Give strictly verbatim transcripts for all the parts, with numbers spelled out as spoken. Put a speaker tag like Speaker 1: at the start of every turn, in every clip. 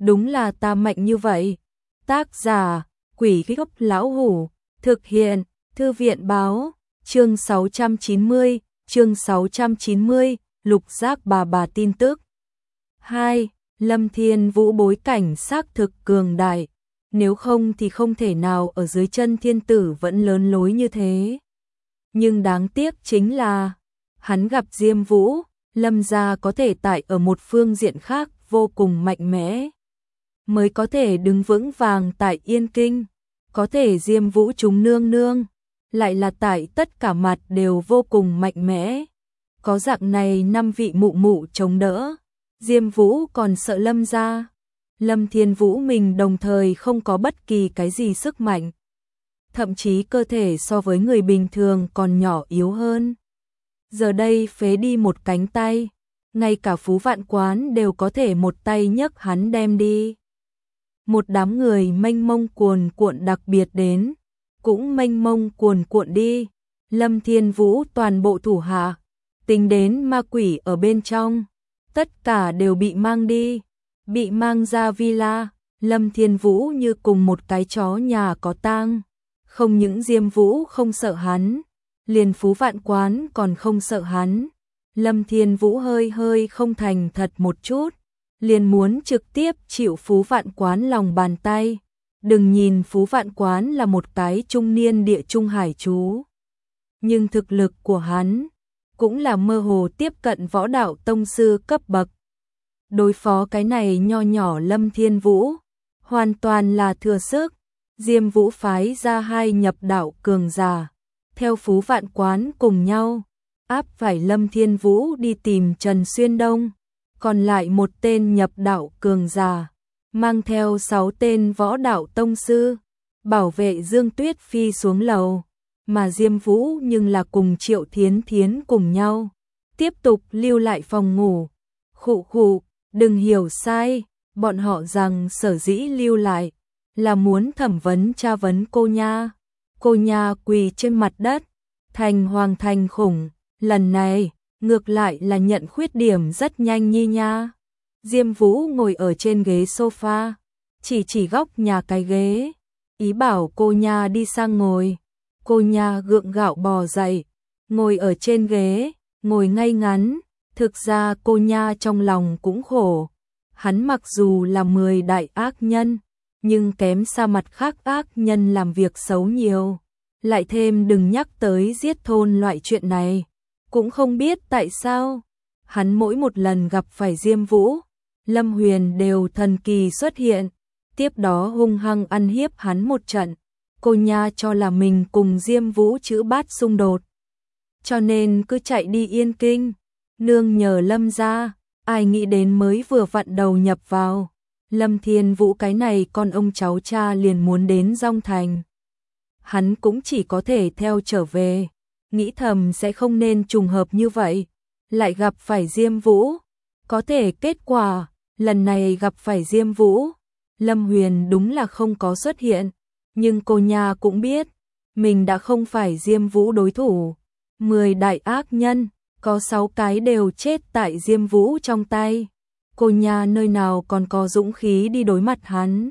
Speaker 1: đúng là ta mạnh như vậy. Tác giả, Quỷ Gốc Lão Hủ, thực hiện, Thư viện báo, chương sáu trăm chín mươi, chương sáu trăm chín mươi, Lục Giác bà bà tin tức. hai. Lâm Thiên Vũ bối cảnh xác thực cường đại, nếu không thì không thể nào ở dưới chân thiên tử vẫn lớn lối như thế. Nhưng đáng tiếc chính là, hắn gặp Diêm Vũ, Lâm gia có thể tại ở một phương diện khác vô cùng mạnh mẽ, mới có thể đứng vững vàng tại Yên Kinh, có thể Diêm Vũ chúng nương nương, lại là tại tất cả mặt đều vô cùng mạnh mẽ. Có dạng này năm vị mụ mụ chống đỡ, Diêm Vũ còn sợ Lâm gia. Lâm Thiên Vũ mình đồng thời không có bất kỳ cái gì sức mạnh, thậm chí cơ thể so với người bình thường còn nhỏ yếu hơn. Giờ đây phế đi một cánh tay, ngay cả Phú Vạn Quán đều có thể một tay nhấc hắn đem đi. Một đám người mênh mông cuồn cuộn đặc biệt đến, cũng mênh mông cuồn cuộn đi. Lâm Thiên Vũ toàn bộ thủ hạ, tính đến ma quỷ ở bên trong, tất cả đều bị mang đi, bị mang ra villa. Lâm Thiên Vũ như cùng một cái chó nhà có tang, không những Diêm Vũ không sợ hắn, liền Phú Vạn Quán còn không sợ hắn. Lâm Thiên Vũ hơi hơi không thành thật một chút, liền muốn trực tiếp chịu Phú Vạn Quán lòng bàn tay. Đừng nhìn Phú Vạn Quán là một cái trung niên địa trung hải chú, nhưng thực lực của hắn cũng là mơ hồ tiếp cận võ đạo tông sư cấp bậc. Đối phó cái này nho nhỏ Lâm Thiên Vũ, hoàn toàn là thừa sức. Diêm Vũ phái ra hai nhập đạo cường giả, theo Phú Vạn Quán cùng nhau, áp phải Lâm Thiên Vũ đi tìm Trần Xuyên Đông, còn lại một tên nhập đạo cường giả, mang theo sáu tên võ đạo tông sư, bảo vệ Dương Tuyết Phi xuống lầu, mà Diêm Vũ nhưng là cùng Triệu Thiến Thiến cùng nhau, tiếp tục lưu lại phòng ngủ. Khụ khụ, đừng hiểu sai, bọn họ rằng sở dĩ lưu lại, là muốn thẩm vấn tra vấn cô nha. Cô nha quỳ trên mặt đất, thành hoàng thành khủng, lần này, ngược lại là nhận khuyết điểm rất nhanh nhi nha. Diêm Vũ ngồi ở trên ghế sofa, chỉ chỉ góc nhà cái ghế, ý bảo cô nha đi sang ngồi. Cô nha gượng gạo bò dậy, ngồi ở trên ghế, ngồi ngay ngắn. Thực ra cô nha trong lòng cũng khổ, hắn mặc dù là mười đại ác nhân, nhưng kém xa mặt khác ác nhân làm việc xấu nhiều. Lại thêm đừng nhắc tới giết thôn loại chuyện này, cũng không biết tại sao, hắn mỗi một lần gặp phải Diêm Vũ, Lâm Huyền đều thần kỳ xuất hiện, tiếp đó hung hăng ăn hiếp hắn một trận. Cô nha cho là mình cùng Diêm Vũ chữ bát xung đột, cho nên cứ chạy đi Yên Kinh, nương nhờ Lâm gia. Ai nghĩ đến mới vừa vặn đầu nhập vào, Lâm Thiên Vũ cái này con ông cháu cha liền muốn đến Dong Thành. Hắn cũng chỉ có thể theo trở về, nghĩ thầm sẽ không nên trùng hợp như vậy, lại gặp phải Diêm Vũ. Có thể kết quả, lần này gặp phải Diêm Vũ, Lâm Huyền đúng là không có xuất hiện, nhưng cô nha cũng biết, mình đã không phải Diêm Vũ đối thủ. Mười đại ác nhân, có sáu cái đều chết tại Diêm Vũ trong tay. Cô nha nơi nào còn có dũng khí đi đối mặt hắn.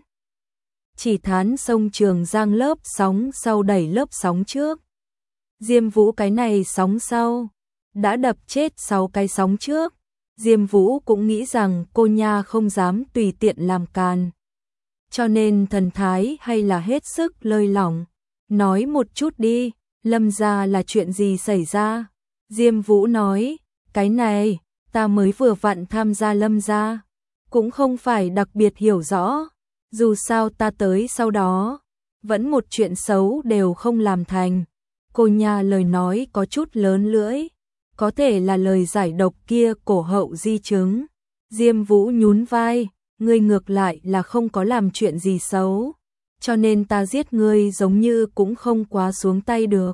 Speaker 1: Chỉ thán sông Trường Giang lớp sóng sau đẩy lớp sóng trước. Diêm Vũ cái này sóng sau, đã đập chết sáu cái sóng trước. Diêm Vũ cũng nghĩ rằng cô nha không dám tùy tiện làm càn, cho nên thần thái hay là hết sức lơi lỏng. Nói một chút đi, Lâm gia là chuyện gì xảy ra? Diêm Vũ nói, cái này, ta mới vừa vặn tham gia Lâm gia, cũng không phải đặc biệt hiểu rõ, dù sao ta tới sau đó, vẫn một chuyện xấu đều không làm thành. Cô nha lời nói có chút lớn lưỡi, có thể là lời giải độc kia cổ hậu di chứng. Diêm Vũ nhún vai, ngươi ngược lại là không có làm chuyện gì xấu, cho nên ta giết ngươi giống như cũng không quá xuống tay được.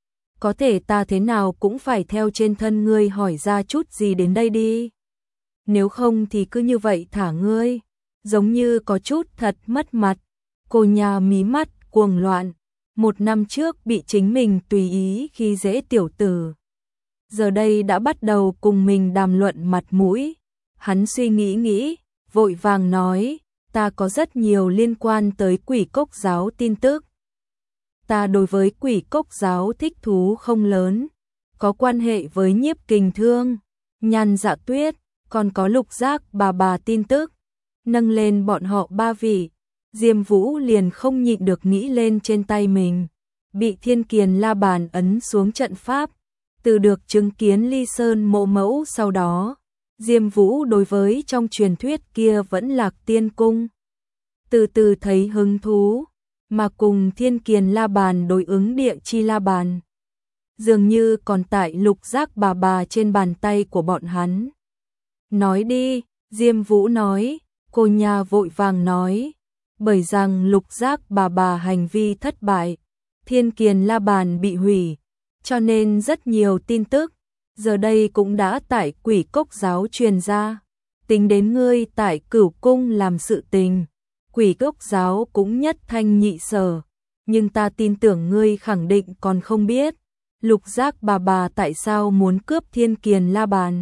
Speaker 1: Có thể ta thế nào cũng phải theo trên thân ngươi hỏi ra chút gì đến đây đi. Nếu không thì cứ như vậy thả ngươi, giống như có chút thật mất mặt. Cô nhà mí mắt cuồng loạn, một năm trước bị chính mình tùy ý khi dễ tiểu tử, giờ đây đã bắt đầu cùng mình đàm luận mặt mũi. Hắn suy nghĩ nghĩ, vội vàng nói, ta có rất nhiều liên quan tới Quỷ Cốc giáo tin tức. Ta đối với Quỷ Cốc giáo thích thú không lớn, có quan hệ với Nhiếp Kình Thương, Nhan Dạ Tuyết, còn có Lục Giác bà bà tin tức. Nâng lên bọn họ ba vị, Diêm Vũ liền không nhịn được nghĩ lên trên tay mình, bị Thiên Kiền La Bàn ấn xuống trận pháp, từ được chứng kiến Ly Sơn mộ mẫu sau đó, Diêm Vũ đối với trong truyền thuyết kia vẫn Lạc Tiên Cung. Từ từ thấy hứng thú, mà cùng Thiên Kiền La Bàn đối ứng Địa Chi La Bàn. Dường như còn tại Lục Giác bà bà trên bàn tay của bọn hắn. Nói đi, Diêm Vũ nói, cô nhà vội vàng nói, bởi rằng Lục Giác bà bà hành vi thất bại, Thiên Kiền La Bàn bị hủy, cho nên rất nhiều tin tức, giờ đây cũng đã tại Quỷ Cốc giáo truyền ra. Tính đến ngươi tại Cửu Cung làm sự tình, Quỷ Cốc giáo cũng nhất thanh nhị sở, nhưng ta tin tưởng ngươi khẳng định còn không biết, Lục Giác bà bà tại sao muốn cướp Thiên Kiền La Bàn.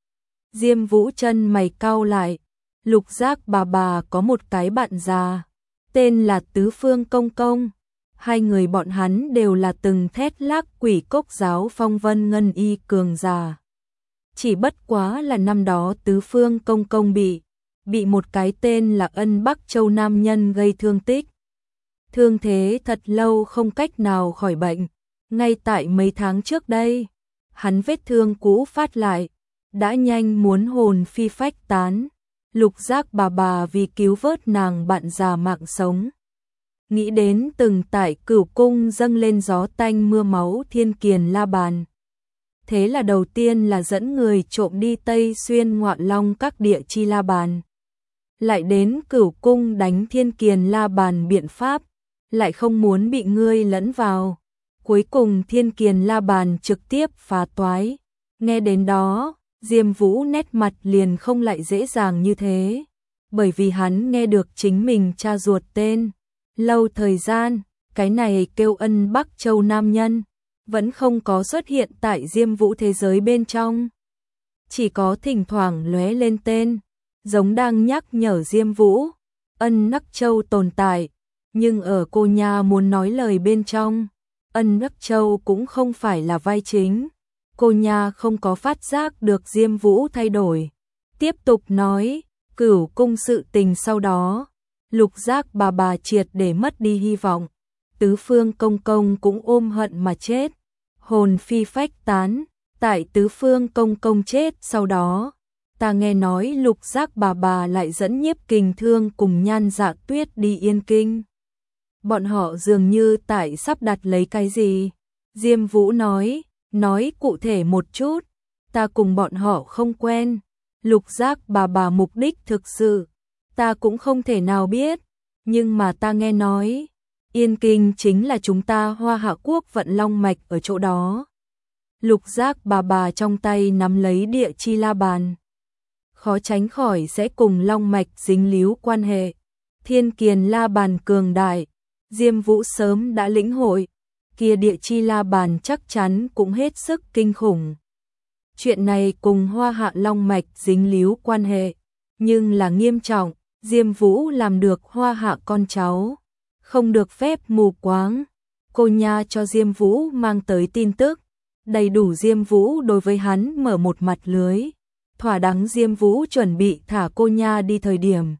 Speaker 1: Diêm Vũ chân mày cau lại, Lục Giác bà bà có một cái bạn già, tên là Tứ Phương Công Công. Hai người bọn hắn đều là từng thét lác Quỷ Cốc giáo phong vân ngân y cường giả. Chỉ bất quá là năm đó Tứ Phương Công Công bị, bị một cái tên là Ân Bắc Châu nam nhân gây thương tích. Thương thế thật lâu không cách nào khỏi bệnh, ngay tại mấy tháng trước đây, hắn vết thương cũ phát lại, đã nhanh muốn hồn phi phách tán. Lục Giác bà bà vì cứu vớt nàng bạn già mạng sống, nghĩ đến từng tại Cửu Cung dâng lên gió tanh mưa máu Thiên Kiền La Bàn. Thế là đầu tiên là dẫn người trộm đi Tây Xuyên Ngoạn Long các Địa Chi La Bàn. Lại đến Cửu Cung đánh Thiên Kiền La Bàn biện pháp, lại không muốn bị ngươi lẫn vào. Cuối cùng Thiên Kiền La Bàn trực tiếp phá toái. Nghe đến đó, Diêm Vũ nét mặt liền không lại dễ dàng như thế, bởi vì hắn nghe được chính mình cha ruột tên. Lâu thời gian, cái này kêu Ân Bắc Châu nam nhân, vẫn không có xuất hiện tại Diêm Vũ thế giới bên trong. Chỉ có thỉnh thoảng lóe lên tên, giống đang nhắc nhở Diêm Vũ, Ân Bắc Châu tồn tại, nhưng ở cô nha muốn nói lời bên trong, Ân Bắc Châu cũng không phải là vai chính. Cô nha không có phát giác được Diêm Vũ thay đổi. Tiếp tục nói, Cửu Cung sự tình sau đó, Lục Giác bà bà triệt để mất đi hy vọng. Tứ Phương Công Công cũng ôm hận mà chết. Hồn phi phách tán, tại Tứ Phương Công Công chết sau đó. Ta nghe nói Lục Giác bà bà lại dẫn Nhiếp Kình Thương cùng Nhan Dạ Tuyết đi Yên Kinh. Bọn họ dường như tại sắp đặt lấy cái gì. Diêm Vũ nói, nói cụ thể một chút, ta cùng bọn họ không quen. Lục Giác bà bà mục đích thực sự, ta cũng không thể nào biết, nhưng mà ta nghe nói, Yên Kinh chính là chúng ta Hoa Hạ Quốc vận long mạch ở chỗ đó. Lục Giác bà bà trong tay nắm lấy Địa Chi La Bàn, khó tránh khỏi sẽ cùng long mạch dính líu quan hệ. Thiên Kiền La Bàn cường đại, Diêm Vũ sớm đã lĩnh hội, kia Địa Chi La Bàn chắc chắn cũng hết sức kinh khủng. Chuyện này cùng Hoa Hạ long mạch dính líu quan hệ, nhưng là nghiêm trọng. Diêm Vũ làm được Hoa Hạ con cháu, không được phép mù quáng. Cô nha cho Diêm Vũ mang tới tin tức, đầy đủ Diêm Vũ đối với hắn mở một mặt lưới. Thỏa đáng Diêm Vũ chuẩn bị thả cô nha đi thời điểm.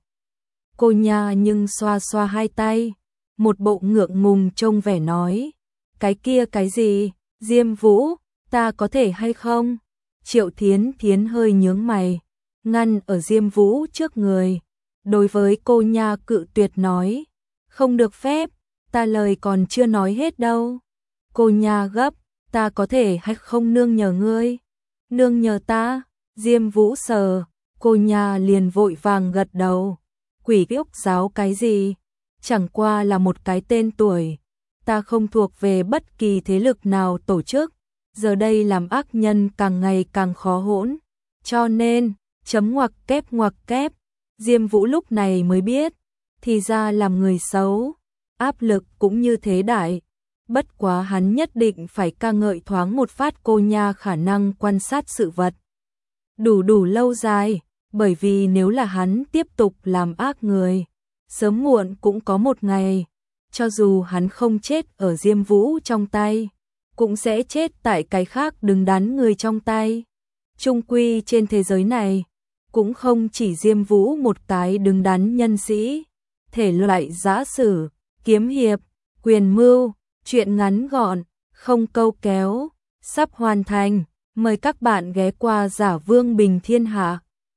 Speaker 1: Cô nha nhưng xoa xoa hai tay, một bộ ngượng ngùng trông vẻ nói, cái kia cái gì, Diêm Vũ, ta có thể hay không? Triệu Thiến Thiến hơi nhướng mày, ngăn ở Diêm Vũ trước người. Đối với cô nha cự tuyệt nói, không được phép, ta lời còn chưa nói hết đâu. Cô nha gấp, ta có thể hay không nương nhờ ngươi? Nương nhờ ta? Diêm Vũ sờ, cô nha liền vội vàng gật đầu. Quỷ Cốc giáo cái gì? Chẳng qua là một cái tên tuổi. Ta không thuộc về bất kỳ thế lực nào tổ chức. Giờ đây làm ác nhân càng ngày càng khó hỗn. Cho nên, chấm ngoặc kép ngoặc kép. Diêm Vũ lúc này mới biết, thì ra làm người xấu, áp lực cũng như thế đại. Bất quá hắn nhất định phải ca ngợi thoáng một phát cô nha khả năng quan sát sự vật. Đủ đủ lâu dài, bởi vì nếu là hắn tiếp tục làm ác người, sớm muộn cũng có một ngày, cho dù hắn không chết ở Diêm Vũ trong tay, cũng sẽ chết tại cái khác đứng đắn người trong tay. Chung quy trên thế giới này, cũng không chỉ Diêm Vũ một cái đứng đắn nhân sĩ, thể loại giã sử, kiếm hiệp, quyền mưu, chuyện ngắn gọn, không câu kéo, sắp hoàn thành, mời các bạn ghé qua Giả Vương Bình Thiên Hạ.